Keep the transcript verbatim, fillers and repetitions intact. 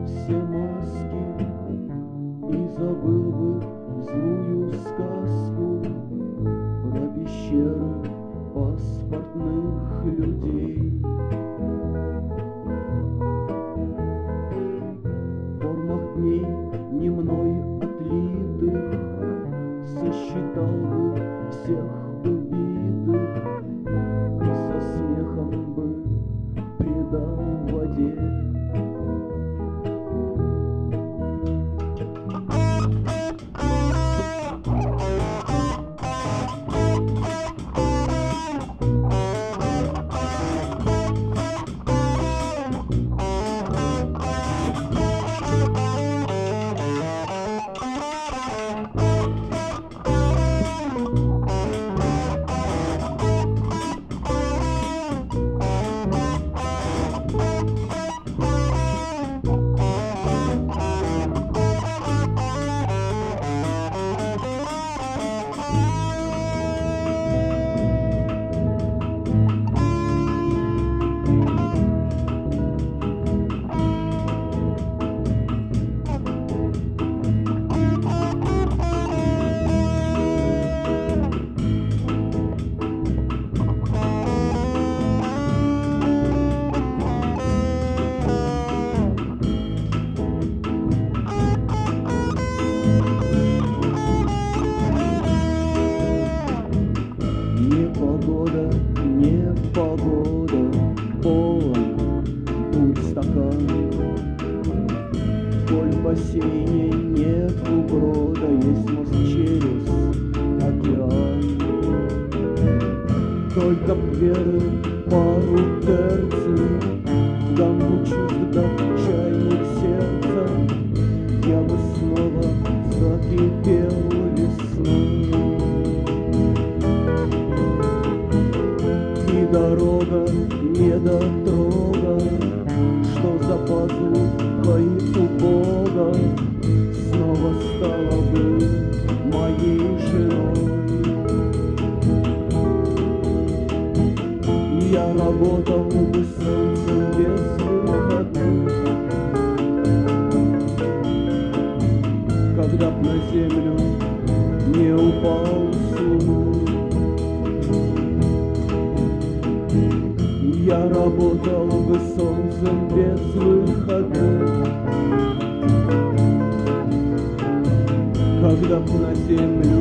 все маски и забыл бы злую сказку про пещеры паспортных людей. В формах дней не мной отлитых сосчитал бы всех убитых и со смехом бы предал воде. Непогода, непогода, полон путь стакан. Коль в бассейне нет угрода, есть мост через океан. Только веры пару терций, гамбу чувств чайных сердца, я бы снова закипел весной. Дорога недотрога, что за пазухой у Бога снова стала бы моей женой. Я работал бы солнцем без выходных, когда б на землю не упал с луны. Я работал бы солнцем без выходных, когда б на землю